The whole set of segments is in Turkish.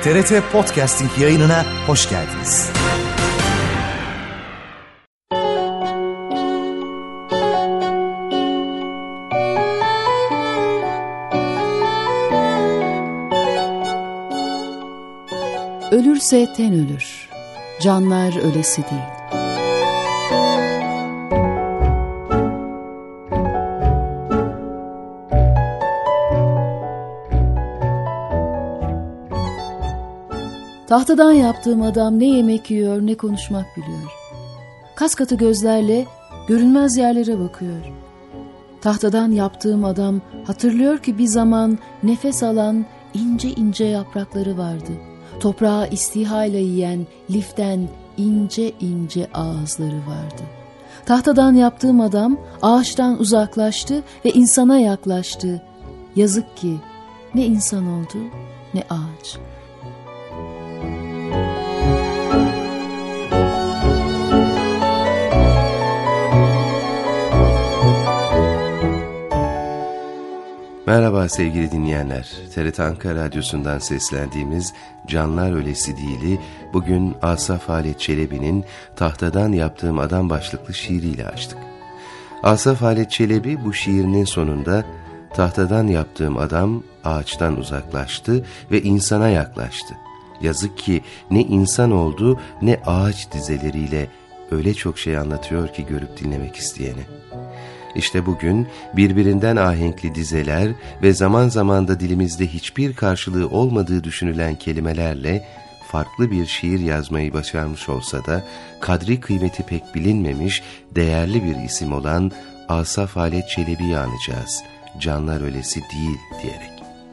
TRT Podcasting yayınına hoş geldiniz. Ölürse ten ölür, canlar ölesi değil. Tahtadan yaptığım adam ne yemek yiyor ne konuşmak biliyor. Kaskatı gözlerle görünmez yerlere bakıyor. Tahtadan yaptığım adam hatırlıyor ki bir zaman nefes alan ince ince yaprakları vardı. Toprağı istihayla yiyen liften ince ince ağızları vardı. Tahtadan yaptığım adam ağaçtan uzaklaştı ve insana yaklaştı. Yazık ki ne insan oldu ne ağaç. Merhaba sevgili dinleyenler. TRT Ankara Radyosu'ndan seslendiğimiz Canlar Ölesi Değil'i bugün Asaf Halet Çelebi'nin Tahtadan Yaptığım Adam başlıklı şiiriyle açtık. Asaf Halet Çelebi bu şiirinin sonunda tahtadan yaptığım adam ağaçtan uzaklaştı ve insana yaklaştı. Yazık ki ne insan oldu ne ağaç dizeleriyle öyle çok şey anlatıyor ki görüp dinlemek isteyene. İşte bugün birbirinden ahenkli dizeler ve zaman zaman da dilimizde hiçbir karşılığı olmadığı düşünülen kelimelerle farklı bir şiir yazmayı başarmış olsa da kadri kıymeti pek bilinmemiş değerli bir isim olan Asaf Halet Çelebi'yi anacağız. Canlar ölesi değil diyerek.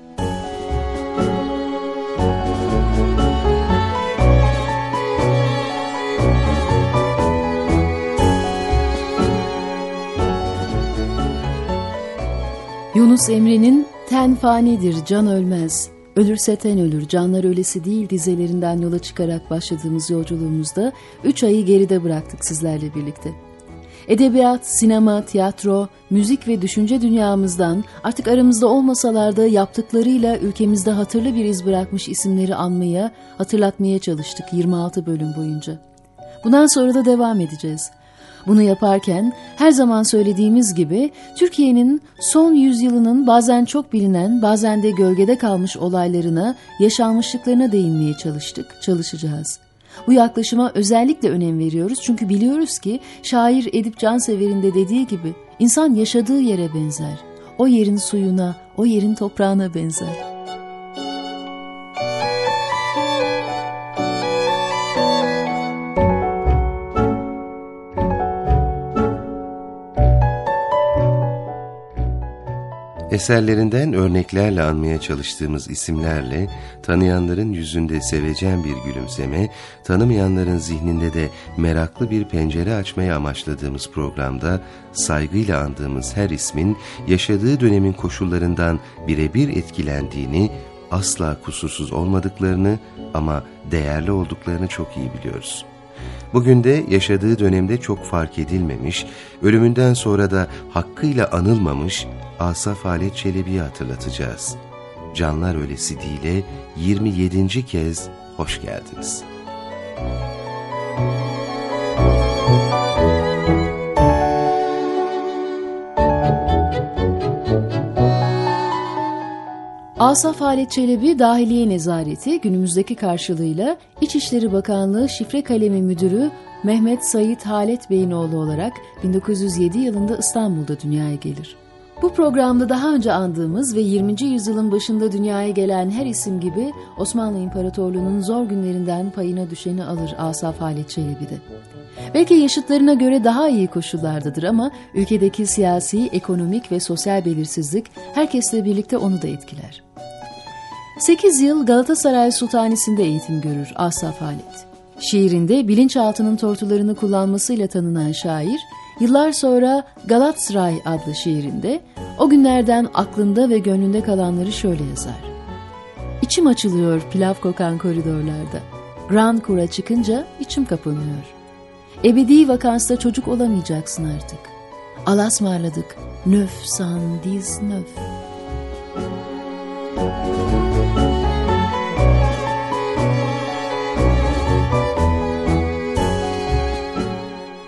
Yunus Emre'nin ten fanidir, can ölmez, ölürse ten ölür, canlar ölesi değil dizelerinden yola çıkarak başladığımız yolculuğumuzda 3 ayı geride bıraktık sizlerle birlikte. Edebiyat, sinema, tiyatro, müzik ve düşünce dünyamızdan artık aramızda olmasalar da yaptıklarıyla ülkemizde hatırlı bir iz bırakmış isimleri anmaya, hatırlatmaya çalıştık 26 bölüm boyunca. Bundan sonra da devam edeceğiz. Bunu yaparken her zaman söylediğimiz gibi Türkiye'nin son yüzyılının bazen çok bilinen, bazen de gölgede kalmış olaylarına, yaşanmışlıklarına değinmeye çalışacağız. Bu yaklaşıma özellikle önem veriyoruz çünkü biliyoruz ki şair Edip Cansever'in de dediği gibi insan yaşadığı yere benzer, o yerin suyuna, o yerin toprağına benzer. Eserlerinden örneklerle anmaya çalıştığımız isimlerle tanıyanların yüzünde sevecen bir gülümseme, tanımayanların zihninde de meraklı bir pencere açmaya amaçladığımız programda saygıyla andığımız her ismin yaşadığı dönemin koşullarından birebir etkilendiğini, asla kusursuz olmadıklarını ama değerli olduklarını çok iyi biliyoruz. Bugün de yaşadığı dönemde çok fark edilmemiş, ölümünden sonra da hakkıyla anılmamış Asaf Halet Çelebi'yi hatırlatacağız. Canlar Ölesi Değil'e 27. kez hoş geldiniz. Asaf Halet Çelebi Dahiliye Nezareti günümüzdeki karşılığıyla İçişleri Bakanlığı Şifre Kalemi Müdürü Mehmet Sait Halet Bey'in oğlu olarak 1907 yılında İstanbul'da dünyaya gelir. Bu programda daha önce andığımız ve 20. yüzyılın başında dünyaya gelen her isim gibi Osmanlı İmparatorluğu'nun zor günlerinden payına düşeni alır Asaf Halet Çelebi de. Belki yaşıtlarına göre daha iyi koşullardadır ama ülkedeki siyasi, ekonomik ve sosyal belirsizlik herkesle birlikte onu da etkiler. 8 yıl Galatasaray Sultanisi'nde eğitim görür Asaf Halet. Şiirinde bilinçaltının tortularını kullanmasıyla tanınan şair, yıllar sonra Galatasaray adlı şiirinde o günlerden aklında ve gönlünde kalanları şöyle yazar. İçim açılıyor pilav kokan koridorlarda. Grand Court'a çıkınca içim kapanıyor. Ebedi vakansta çocuk olamayacaksın artık. Alasmarladık, nöf san diz nöf.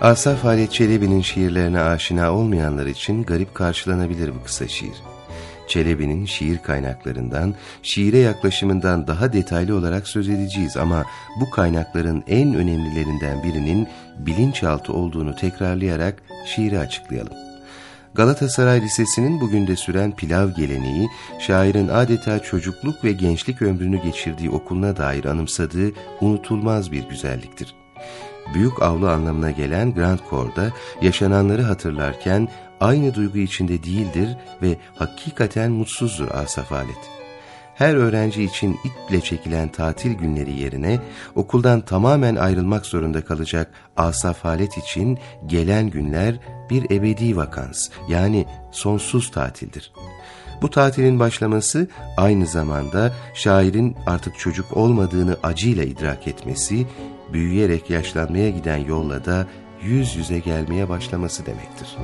Asaf Halet Çelebi'nin şiirlerine aşina olmayanlar için garip karşılanabilir bu kısa şiir. Çelebi'nin şiir kaynaklarından, şiire yaklaşımından daha detaylı olarak söz edeceğiz ama bu kaynakların en önemlilerinden birinin bilinçaltı olduğunu tekrarlayarak şiiri açıklayalım. Galatasaray Lisesi'nin bugün de süren pilav geleneği, şairin adeta çocukluk ve gençlik ömrünü geçirdiği okuluna dair anımsadığı unutulmaz bir güzelliktir. Büyük avlu anlamına gelen Grand Corps'da yaşananları hatırlarken aynı duygu içinde değildir ve hakikaten mutsuzdur Asaf Halet. Her öğrenci için iple çekilen tatil günleri yerine okuldan tamamen ayrılmak zorunda kalacak Asaf Halet için gelen günler bir ebedi vakans, yani sonsuz tatildir. Bu tatilin başlaması aynı zamanda şairin artık çocuk olmadığını acıyla idrak etmesi, büyüyerek yaşlanmaya giden yolla da yüz yüze gelmeye başlaması demektir.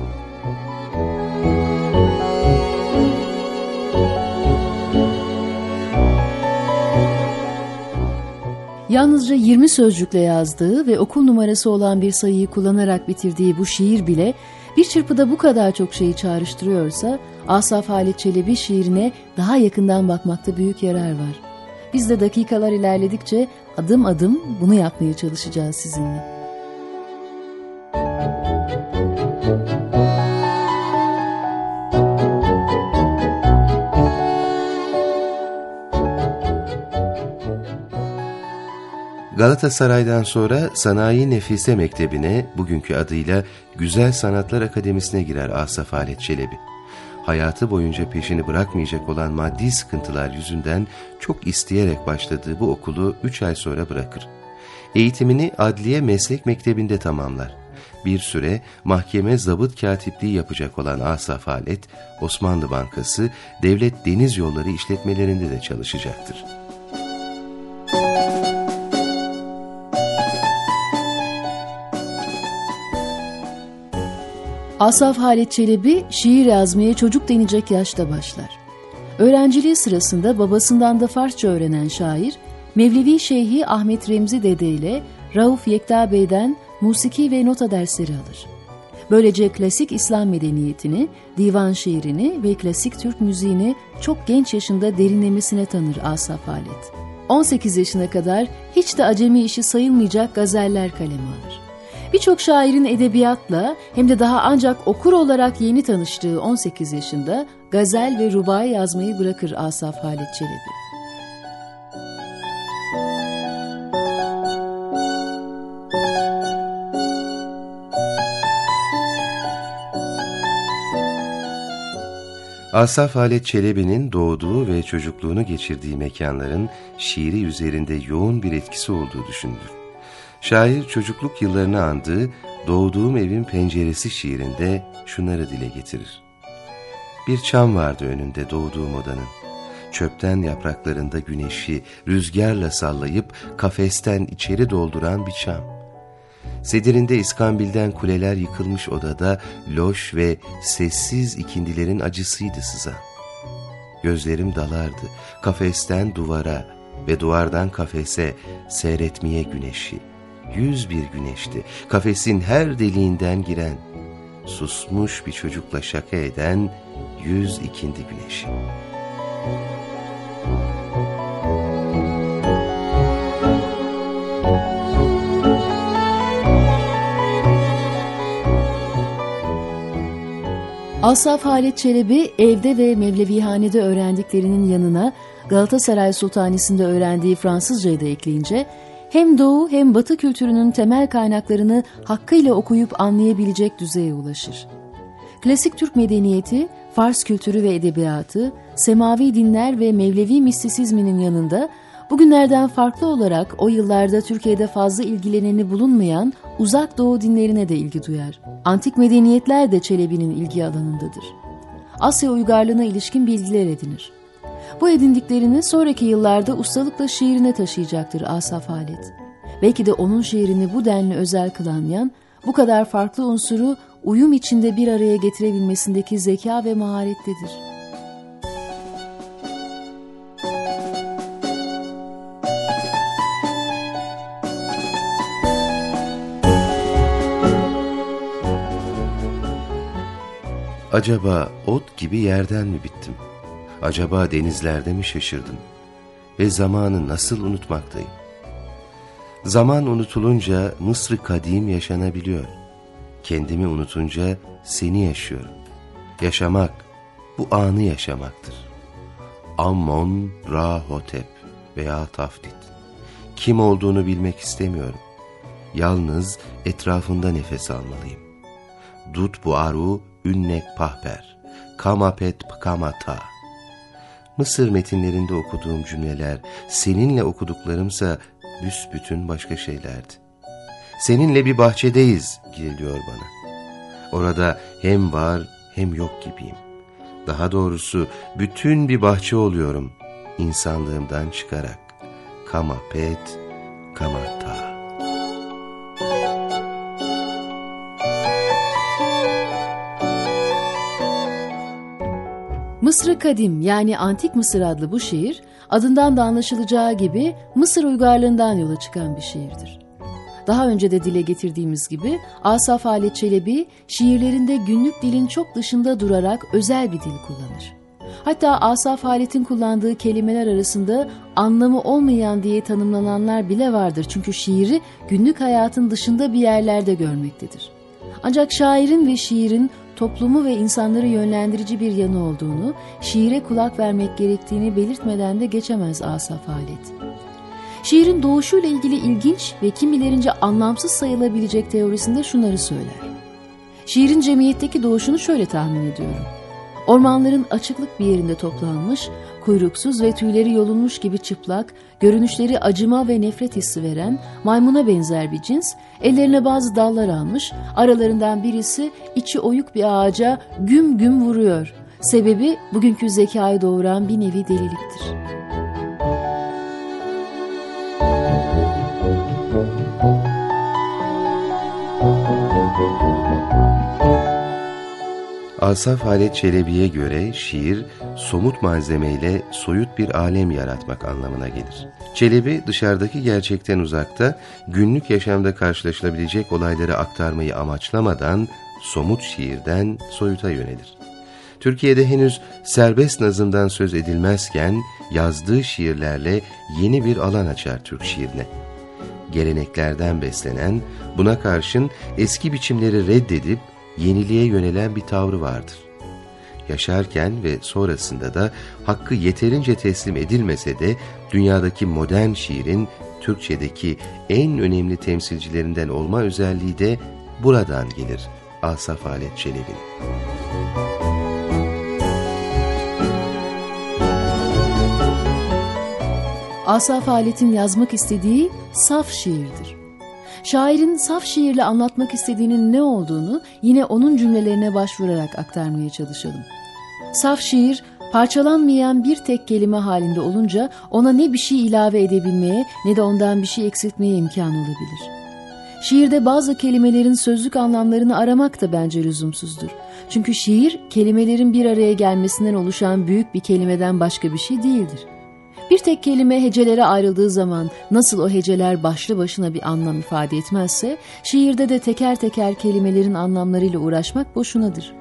Yalnızca 20 sözcükle yazdığı ve okul numarası olan bir sayıyı kullanarak bitirdiği bu şiir bile bir çırpıda bu kadar çok şeyi çağrıştırıyorsa, Asaf Halet Çelebi şiirine daha yakından bakmakta büyük yarar var. Biz de dakikalar ilerledikçe adım adım bunu yapmaya çalışacağız sizinle. Galatasaray'dan sonra Sanayi Nefise Mektebi'ne, bugünkü adıyla Güzel Sanatlar Akademisi'ne girer Asaf Halet Çelebi. Hayatı boyunca peşini bırakmayacak olan maddi sıkıntılar yüzünden çok isteyerek başladığı bu okulu 3 ay sonra bırakır. Eğitimini Adliye Meslek Mektebi'nde tamamlar. Bir süre mahkeme zabıt katipliği yapacak olan Asaf Halet, Osmanlı Bankası, Devlet Deniz Yolları işletmelerinde de çalışacaktır. Asaf Halet Çelebi şiir yazmaya çocuk denecek yaşta başlar. Öğrenciliği sırasında babasından da Farsça öğrenen şair, Mevlevi Şeyhi Ahmet Remzi Dede ile Rauf Yekta Bey'den musiki ve nota dersleri alır. Böylece klasik İslam medeniyetini, divan şiirini ve klasik Türk müziğini çok genç yaşında derinlemesine tanır Asaf Halet. 18 yaşına kadar hiç de acemi işi sayılmayacak gazeller kaleme alır. Birçok şairin edebiyatla hem de daha ancak okur olarak yeni tanıştığı 18 yaşında gazel ve rubai yazmayı bırakır Asaf Halet Çelebi. Asaf Halet Çelebi'nin doğduğu ve çocukluğunu geçirdiği mekanların şiiri üzerinde yoğun bir etkisi olduğu düşünülür. Şair çocukluk yıllarını andığı Doğduğum Evin Penceresi şiirinde şunları dile getirir. Bir çam vardı önünde doğduğum odanın. Çöpten yapraklarında güneşi rüzgarla sallayıp kafesten içeri dolduran bir çam. Sedirinde iskambilden kuleler yıkılmış odada loş ve sessiz ikindilerin acısıydı sızan. Gözlerim dalardı kafesten duvara ve duvardan kafese seyretmeye güneşi. 101 güneşti, kafesin her deliğinden giren, susmuş bir çocukla şaka eden 100 ikindi güneşi. Asaf Halet Çelebi evde ve Mevlevihanede öğrendiklerinin yanına Galatasaray Sultanisi'nde öğrendiği Fransızcayı da ekleyince hem Doğu hem Batı kültürünün temel kaynaklarını hakkıyla okuyup anlayabilecek düzeye ulaşır. Klasik Türk medeniyeti, Fars kültürü ve edebiyatı, semavi dinler ve Mevlevi mistisizminin yanında bugünlerden farklı olarak o yıllarda Türkiye'de fazla ilgileneni bulunmayan Uzak Doğu dinlerine de ilgi duyar. Antik medeniyetler de Çelebi'nin ilgi alanındadır. Asya uygarlığına ilişkin bilgiler edinir. Bu edindiklerini sonraki yıllarda ustalıkla şiirine taşıyacaktır Asaf Halet. Belki de onun şiirini bu denli özel kılan yan, bu kadar farklı unsuru uyum içinde bir araya getirebilmesindeki zeka ve maharettedir. Acaba ot gibi yerden mi bittim? Acaba denizlerde mi şaşırdım? Ve zamanı nasıl unutmaktayım? Zaman unutulunca Mısır-ı kadim yaşanabiliyor. Kendimi unutunca seni yaşıyorum. Yaşamak, bu anı yaşamaktır. Ammon-Ra-Hotep veya Taflit. Kim olduğunu bilmek istemiyorum. Yalnız etrafında nefes almalıyım. Dut bu aru ünnek pahper, kamapet pkamata. Mısır metinlerinde okuduğum cümleler, seninle okuduklarımsa büsbütün başka şeylerdi. Seninle bir bahçedeyiz geliyor bana. Orada hem var hem yok gibiyim. Daha doğrusu bütün bir bahçe oluyorum insanlığımdan çıkarak. Kamapet kamata. Mısır-ı Kadim yani Antik Mısır adlı bu şiir, adından da anlaşılacağı gibi Mısır uygarlığından yola çıkan bir şiirdir. Daha önce de dile getirdiğimiz gibi Asaf Halet Çelebi şiirlerinde günlük dilin çok dışında durarak özel bir dil kullanır. Hatta Asaf Halet'in kullandığı kelimeler arasında anlamı olmayan diye tanımlananlar bile vardır. Çünkü şiiri günlük hayatın dışında bir yerlerde görmektedir. Ancak şairin ve şiirin toplumu ve insanları yönlendirici bir yanı olduğunu, şiire kulak vermek gerektiğini belirtmeden de geçemez Asaf Halet. Şiirin doğuşuyla ilgili ilginç ve kimilerince anlamsız sayılabilecek teorisinde şunları söyler. Şiirin cemiyetteki doğuşunu şöyle tahmin ediyorum. Ormanların açıklık bir yerinde toplanmış, kuyruksuz ve tüyleri yolunmuş gibi çıplak, görünüşleri acıma ve nefret hissi veren, maymuna benzer bir cins, ellerine bazı dallar almış, aralarından birisi içi oyuk bir ağaca güm güm vuruyor. Sebebi bugünkü zekayı doğuran bir nevi deliliktir. Asaf Halet Çelebi'ye göre şiir, somut malzemeyle soyut bir alem yaratmak anlamına gelir. Çelebi dışarıdaki gerçekten uzakta, günlük yaşamda karşılaşılabilecek olayları aktarmayı amaçlamadan somut şiirden soyuta yönelir. Türkiye'de henüz serbest nazımdan söz edilmezken yazdığı şiirlerle yeni bir alan açar Türk şiirine. Geleneklerden beslenen, buna karşın eski biçimleri reddedip yeniliğe yönelen bir tavrı vardır. Yaşarken ve sonrasında da hakkı yeterince teslim edilmese de dünyadaki modern şiirin Türkçedeki en önemli temsilcilerinden olma özelliği de buradan gelir Asaf Halet Çelebi'nin. Asaf Halet'in yazmak istediği saf şiirdir. Şairin saf şiirle anlatmak istediğinin ne olduğunu yine onun cümlelerine başvurarak aktarmaya çalışalım. Saf şiir, parçalanmayan bir tek kelime halinde olunca ona ne bir şey ilave edebilmeye ne de ondan bir şey eksiltmeye imkan olabilir. Şiirde bazı kelimelerin sözlük anlamlarını aramak da bence lüzumsuzdur. Çünkü şiir, kelimelerin bir araya gelmesinden oluşan büyük bir kelimeden başka bir şey değildir. Bir tek kelime hecelere ayrıldığı zaman nasıl o heceler başlı başına bir anlam ifade etmezse, şiirde de teker teker kelimelerin anlamlarıyla uğraşmak boşunadır.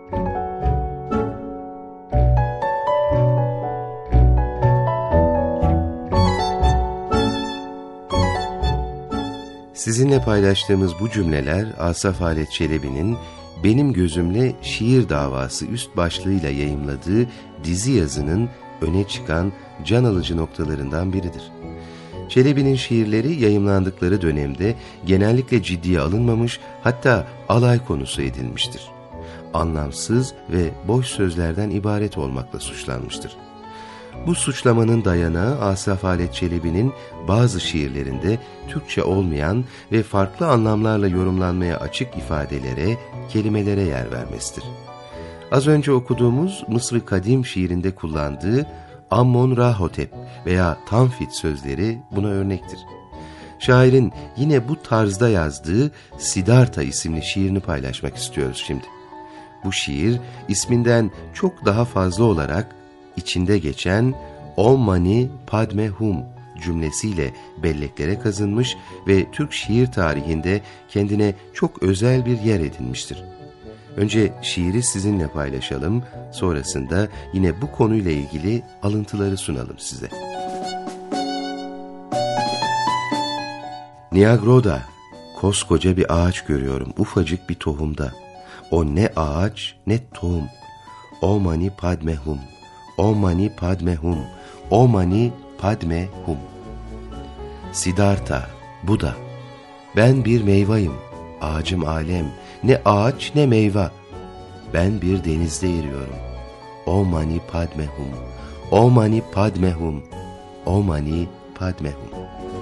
Sizinle paylaştığımız bu cümleler Asaf Halet Çelebi'nin Benim Gözümle Şiir Davası üst başlığıyla yayımladığı dizi yazının öne çıkan can alıcı noktalarından biridir. Çelebi'nin şiirleri yayımlandıkları dönemde genellikle ciddiye alınmamış, hatta alay konusu edilmiştir. Anlamsız ve boş sözlerden ibaret olmakla suçlanmıştır. Bu suçlamanın dayanağı Asaf Halet Çelebi'nin bazı şiirlerinde Türkçe olmayan ve farklı anlamlarla yorumlanmaya açık ifadelere, kelimelere yer vermesidir. Az önce okuduğumuz Mısır-ı Kadim şiirinde kullandığı Ammon-Ra-Hotep veya Tanfit sözleri buna örnektir. Şairin yine bu tarzda yazdığı Siddhartha isimli şiirini paylaşmak istiyoruz şimdi. Bu şiir isminden çok daha fazla olarak içinde geçen Om Mani Padme Hum cümlesiyle belleklere kazınmış ve Türk şiir tarihinde kendine çok özel bir yer edinmiştir. Önce şiiri sizinle paylaşalım, sonrasında yine bu konuyla ilgili alıntıları sunalım size. Niagroda, koskoca bir ağaç görüyorum ufacık bir tohumda. O ne ağaç ne tohum. O mani padme hum, o mani padme hum, o mani padme hum. Siddhartha, Buda, ben bir meyvayım, ağacım alem, ne ağaç ne meyve. Ben bir denizde eriyorum. O mani padme hum, o mani padme hum, o mani padme hum.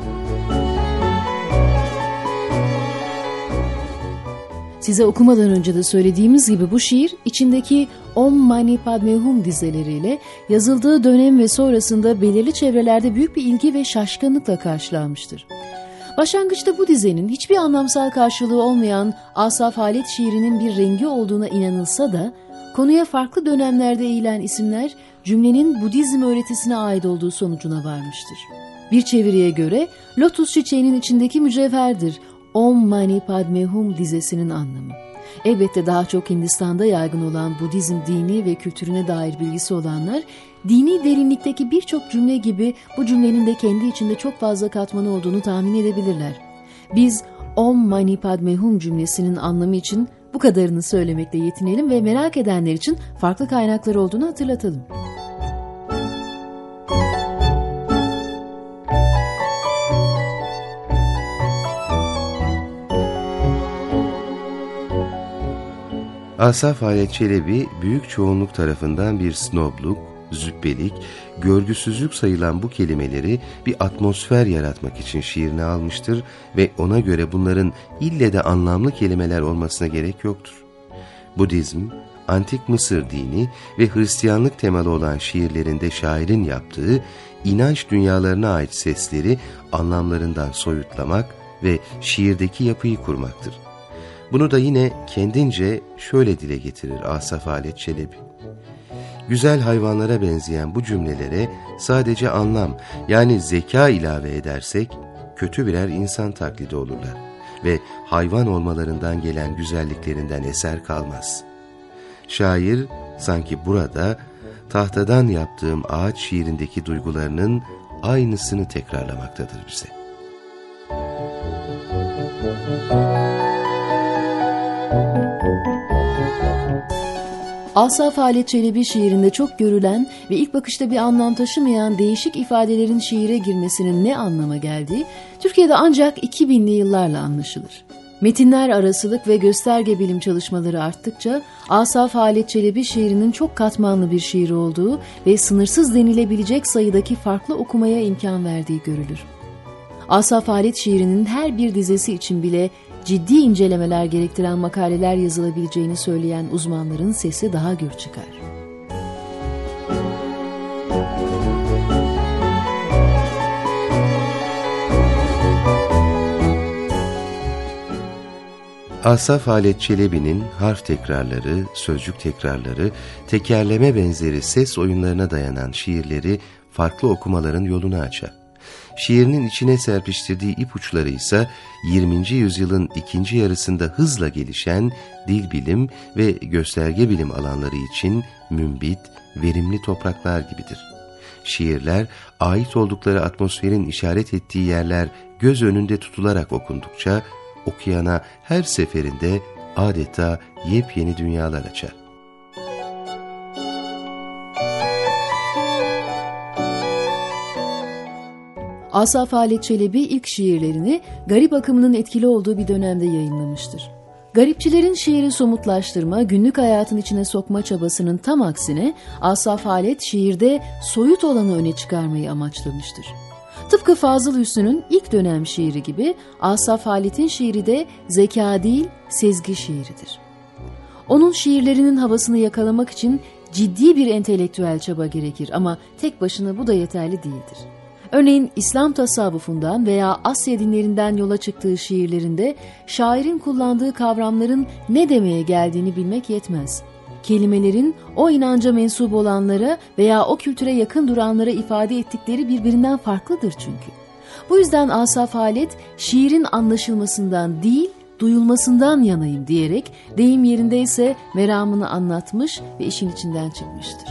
Size okumadan önce de söylediğimiz gibi bu şiir içindeki Om Mani Padme Hum dizeleriyle yazıldığı dönem ve sonrasında belirli çevrelerde büyük bir ilgi ve şaşkınlıkla karşılanmıştır. Başlangıçta bu dizenin hiçbir anlamsal karşılığı olmayan Asaf Halet şiirinin bir rengi olduğuna inanılsa da konuya farklı dönemlerde eğilen isimler cümlenin Budizm öğretisine ait olduğu sonucuna varmıştır. Bir çeviriye göre lotus çiçeğinin içindeki mücevherdir Om Mani Padme Hum dizesinin anlamı. Elbette daha çok Hindistan'da yaygın olan Budizm dini ve kültürüne dair bilgisi olanlar, dini derinlikteki birçok cümle gibi bu cümlenin de kendi içinde çok fazla katmanı olduğunu tahmin edebilirler. Biz Om Mani Padme Hum cümlesinin anlamı için bu kadarını söylemekle yetinelim ve merak edenler için farklı kaynaklar olduğunu hatırlatalım. Asaf Halet Çelebi büyük çoğunluk tarafından bir snobluk, züppelik, görgüsüzlük sayılan bu kelimeleri bir atmosfer yaratmak için şiirine almıştır ve ona göre bunların ille de anlamlı kelimeler olmasına gerek yoktur. Budizm, Antik Mısır dini ve Hristiyanlık temalı olan şiirlerinde şairin yaptığı inanç dünyalarına ait sesleri anlamlarından soyutlamak ve şiirdeki yapıyı kurmaktır. Bunu da yine kendince şöyle dile getirir Asaf Halet Çelebi. Güzel hayvanlara benzeyen bu cümlelere sadece anlam yani zeka ilave edersek kötü birer insan taklidi olurlar ve hayvan olmalarından gelen güzelliklerinden eser kalmaz. Şair sanki burada tahtadan yaptığım ağaç şiirindeki duygularının aynısını tekrarlamaktadır bize. Asaf Halet Çelebi şiirinde çok görülen ve ilk bakışta bir anlam taşımayan değişik ifadelerin şiire girmesinin ne anlama geldiği Türkiye'de ancak 2000'li yıllarla anlaşılır. Metinler arasılık ve gösterge bilim çalışmaları arttıkça Asaf Halet Çelebi şiirinin çok katmanlı bir şiir olduğu ve sınırsız denilebilecek sayıdaki farklı okumaya imkan verdiği görülür. Asaf Halet şiirinin her bir dizesi için bile ciddi incelemeler gerektiren makaleler yazılabileceğini söyleyen uzmanların sesi daha gür çıkar. Asaf Halet Çelebi'nin harf tekrarları, sözcük tekrarları, tekerleme benzeri ses oyunlarına dayanan şiirleri farklı okumaların yolunu açar. Şiirinin içine serpiştirdiği ipuçları ise 20. yüzyılın ikinci yarısında hızla gelişen dil bilim ve gösterge bilim alanları için mümbit, verimli topraklar gibidir. Şiirler, ait oldukları atmosferin işaret ettiği yerler göz önünde tutularak okundukça, okuyana her seferinde adeta yepyeni dünyalar açar. Asaf Halet Çelebi ilk şiirlerini garip akımının etkili olduğu bir dönemde yayınlamıştır. Garipçilerin şiiri somutlaştırma, günlük hayatın içine sokma çabasının tam aksine Asaf Halet şiirde soyut olanı öne çıkarmayı amaçlamıştır. Tıpkı Fazıl Hüsnü'nün ilk dönem şiiri gibi Asaf Halet'in şiiri de zeka değil, sezgi şiiridir. Onun şiirlerinin havasını yakalamak için ciddi bir entelektüel çaba gerekir ama tek başına bu da yeterli değildir. Örneğin İslam tasavvufundan veya Asya dinlerinden yola çıktığı şiirlerinde şairin kullandığı kavramların ne demeye geldiğini bilmek yetmez. Kelimelerin o inanca mensup olanlara veya o kültüre yakın duranlara ifade ettikleri birbirinden farklıdır çünkü. Bu yüzden Asaf Halet şiirin anlaşılmasından değil, duyulmasından yanayım diyerek deyim yerindeyse meramını anlatmış ve işin içinden çıkmıştır.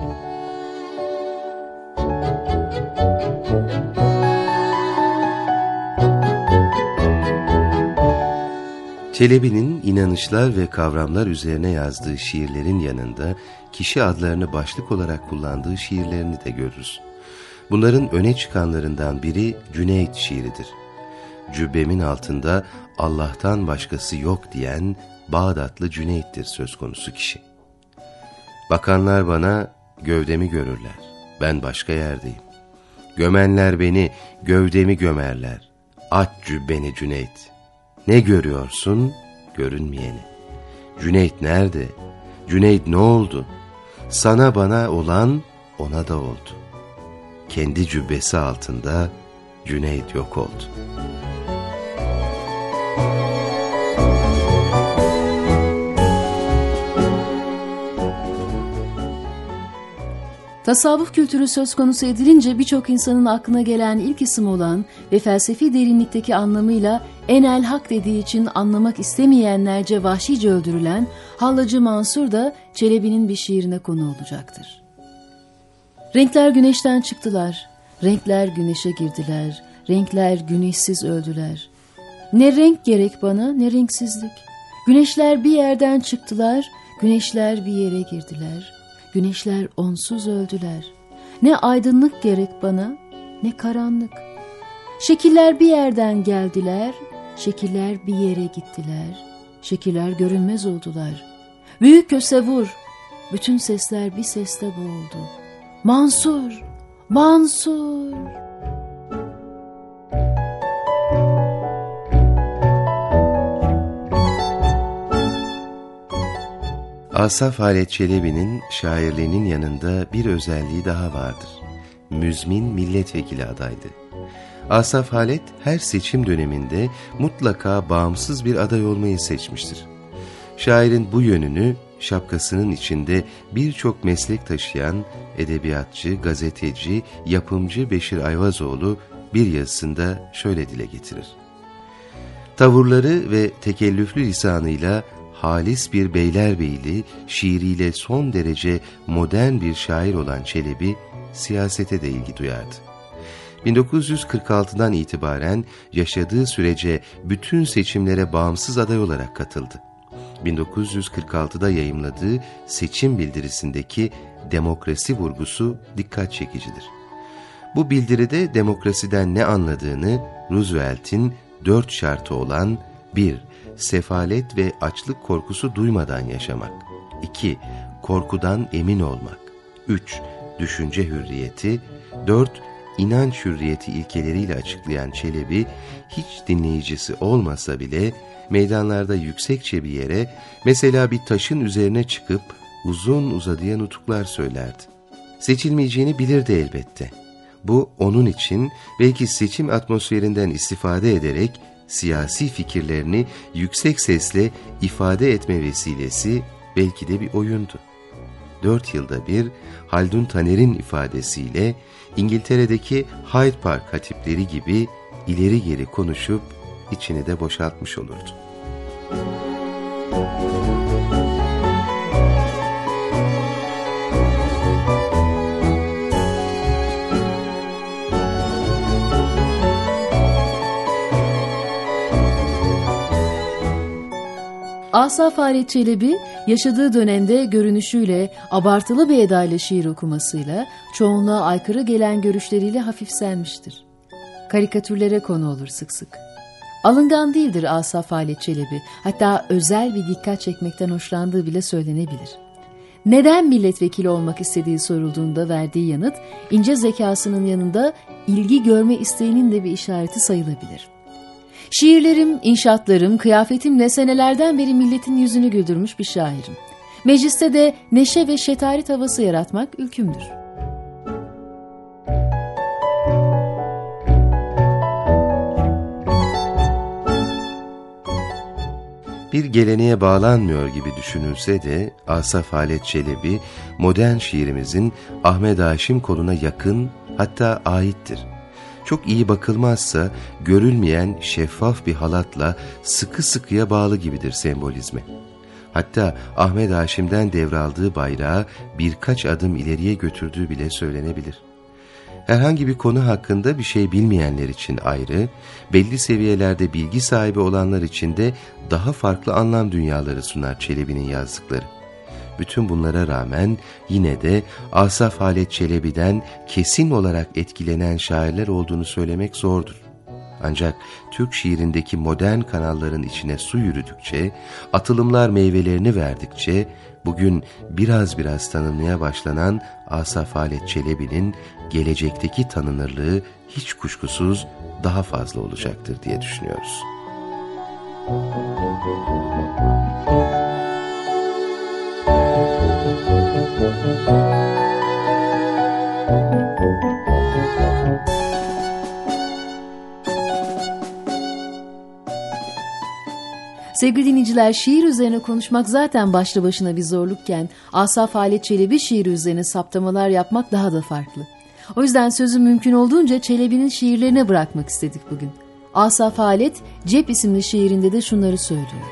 Çelebi'nin inanışlar ve kavramlar üzerine yazdığı şiirlerin yanında kişi adlarını başlık olarak kullandığı şiirlerini de görürüz. Bunların öne çıkanlarından biri Cüneyt şiiridir. Cübbemin altında Allah'tan başkası yok diyen Bağdatlı Cüneyt'tir söz konusu kişi. Bakanlar bana gövdemi görürler, ben başka yerdeyim. Gömenler beni, gövdemi gömerler. Aç cübbeni Cüneyt. Ne görüyorsun? Görünmeyeni. Cüneyt nerede? Cüneyt ne oldu? Sana bana olan ona da oldu. Kendi cübbesi altında Cüneyt yok oldu. Tasavvuf kültürü söz konusu edilince birçok insanın aklına gelen ilk isim olan ve felsefi derinlikteki anlamıyla enel hak dediği için anlamak istemeyenlerce vahşice öldürülen Hallacı Mansur da Çelebi'nin bir şiirine konu olacaktır. Renkler güneşten çıktılar, renkler güneşe girdiler, renkler güneşsiz öldüler. Ne renk gerek bana ne renksizlik. Güneşler bir yerden çıktılar, güneşler bir yere girdiler. Güneşler onsuz öldüler. Ne aydınlık gerek bana, ne karanlık. Şekiller bir yerden geldiler, şekiller bir yere gittiler. Şekiller görünmez oldular. Büyük köse vur, bütün sesler bir seste boğuldu. Mansur, Mansur. Asaf Halet Çelebi'nin şairliğinin yanında bir özelliği daha vardır. Müzmin milletvekili adaydı. Asaf Halet her seçim döneminde mutlaka bağımsız bir aday olmayı seçmiştir. Şairin bu yönünü şapkasının içinde birçok meslek taşıyan edebiyatçı, gazeteci, yapımcı Beşir Ayvazoğlu bir yazısında şöyle dile getirir. Tavırları ve tekellüflü lisanıyla halis bir beylerbeyli, şiiriyle son derece modern bir şair olan Çelebi, siyasete de ilgi duyardı. 1946'dan itibaren yaşadığı sürece bütün seçimlere bağımsız aday olarak katıldı. 1946'da yayımladığı seçim bildirisindeki demokrasi vurgusu dikkat çekicidir. Bu bildiride demokrasiden ne anladığını Roosevelt'in 4 şartı olan 1. Sefalet ve açlık korkusu duymadan yaşamak. 2. Korkudan emin olmak. 3. Düşünce hürriyeti. 4. İnanç hürriyeti ilkeleriyle açıklayan Çelebi, hiç dinleyicisi olmasa bile meydanlarda yüksekçe bir yere, mesela bir taşın üzerine çıkıp uzun uzadıya nutuklar söylerdi. Seçilmeyeceğini bilirdi elbette. Bu onun için belki seçim atmosferinden istifade ederek siyasi fikirlerini yüksek sesle ifade etme vesilesi, belki de bir oyundu. 4 yılda bir Haldun Taner'in ifadesiyle İngiltere'deki Hyde Park hatipleri gibi ileri geri konuşup içini de boşaltmış olurdu. Asaf Halet Çelebi, yaşadığı dönemde görünüşüyle, abartılı bir edayla şiir okumasıyla, çoğunluğa aykırı gelen görüşleriyle hafifsenmiştir. Karikatürlere konu olur sık sık. Alıngan değildir Asaf Halet Çelebi, hatta özel bir dikkat çekmekten hoşlandığı bile söylenebilir. Neden milletvekili olmak istediği sorulduğunda verdiği yanıt, ince zekasının yanında ilgi görme isteğinin de bir işareti sayılabilir. Şiirlerim, inşaatlarım, kıyafetimle senelerden beri milletin yüzünü güldürmüş bir şairim. Mecliste de neşe ve şetaret havası yaratmak ülkümdür. Bir geleneğe bağlanmıyor gibi düşünülse de Asaf Halet Çelebi, modern şiirimizin Ahmet Haşim koluna yakın, hatta aittir. çok iyi bakılmazsa görülmeyen şeffaf bir halatla sıkı sıkıya bağlı gibidir sembolizme. Hatta Ahmet Haşim'den devraldığı bayrağı birkaç adım ileriye götürdüğü bile söylenebilir. Herhangi bir konu hakkında bir şey bilmeyenler için ayrı, belli seviyelerde bilgi sahibi olanlar için de daha farklı anlam dünyaları sunar Çelebi'nin yazdıkları. Bütün bunlara rağmen yine de Asaf Halet Çelebi'den kesin olarak etkilenen şairler olduğunu söylemek zordur. Ancak Türk şiirindeki modern kanalların içine su yürüdükçe, atılımlar meyvelerini verdikçe, bugün biraz biraz tanınmaya başlanan Asaf Halet Çelebi'nin gelecekteki tanınırlığı hiç kuşkusuz daha fazla olacaktır diye düşünüyoruz. Sevgili dinleyiciler, şiir üzerine konuşmak zaten başlı başına bir zorlukken Asaf Halet Çelebi şiiri üzerine saptamalar yapmak daha da farklı. O yüzden sözü mümkün olduğunca Çelebi'nin şiirlerine bırakmak istedik bugün. Asaf Halet, Cep isimli şiirinde de şunları söylüyor.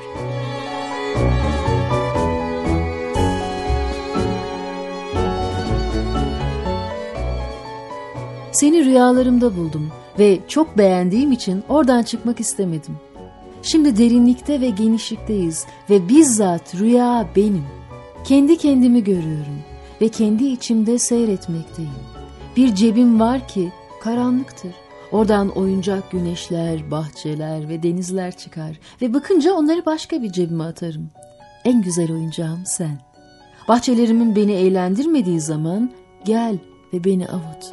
Seni rüyalarımda buldum ve çok beğendiğim için oradan çıkmak istemedim. Şimdi derinlikte ve genişlikteyiz ve bizzat rüya benim. Kendi kendimi görüyorum ve kendi içimde seyretmekteyim. Bir cebim var ki karanlıktır. Oradan oyuncak güneşler, bahçeler ve denizler çıkar ve bakınca onları başka bir cebime atarım. En güzel oyuncağım sen. Bahçelerimin beni eğlendirmediği zaman gel ve beni avut.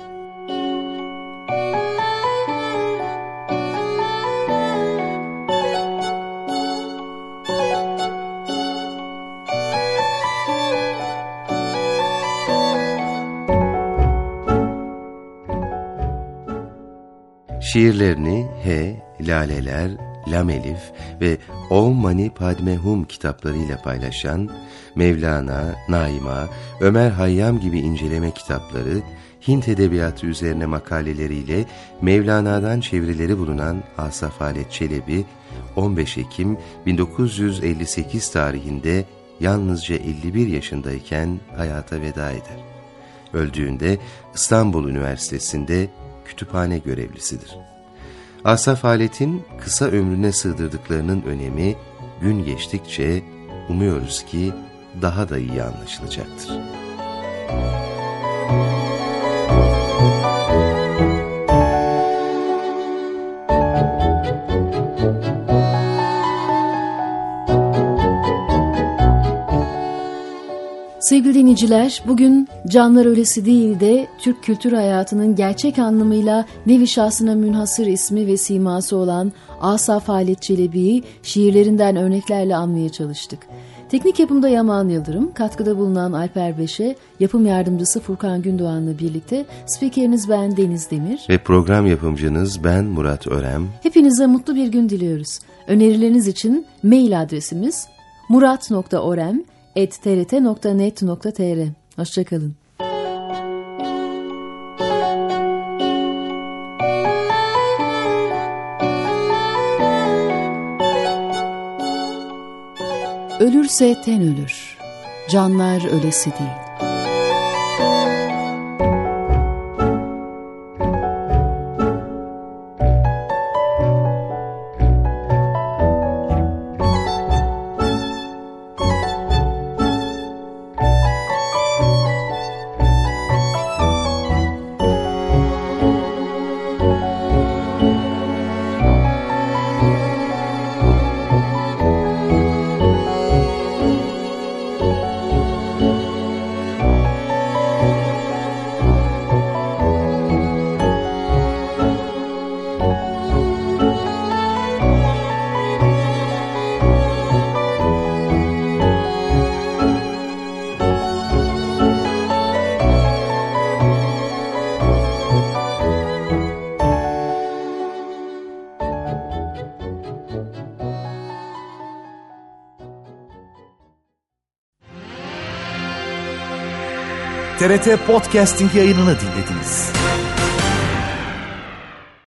Şiirlerini He, Laleler, Lamelif ve Om Mani Padme Hum kitaplarıyla paylaşan Mevlana, Naima, Ömer Hayyam gibi inceleme kitapları, Hint edebiyatı üzerine makaleleriyle Mevlana'dan çevirileri bulunan Asaf Halet Çelebi, 15 Ekim 1958 tarihinde yalnızca 51 yaşındayken hayata veda eder. Öldüğünde İstanbul Üniversitesi'nde kütüphane görevlisidir. Asaf Halet'in kısa ömrüne sığdırdıklarının önemi gün geçtikçe umuyoruz ki daha da iyi anlaşılacaktır. Sevgili dinleyiciler, bugün Canlar Ölesi değil de Türk kültür hayatının gerçek anlamıyla nevi şahsına münhasır ismi ve siması olan Asaf Halet Çelebi'yi şiirlerinden örneklerle anmaya çalıştık. Teknik yapımda Yaman Yıldırım, katkıda bulunan Alper Beşe, yapım yardımcısı Furkan Gündoğan'la birlikte spikeriniz ben Deniz Demir ve program yapımcınız ben Murat Örem. Hepinize mutlu bir gün diliyoruz. Önerileriniz için mail adresimiz murat.orem@trt.net.tr. Hoşçakalın. Ölürse ten ölür, canlar ölesi değil. TRT Podcasting yayınını dinlediniz.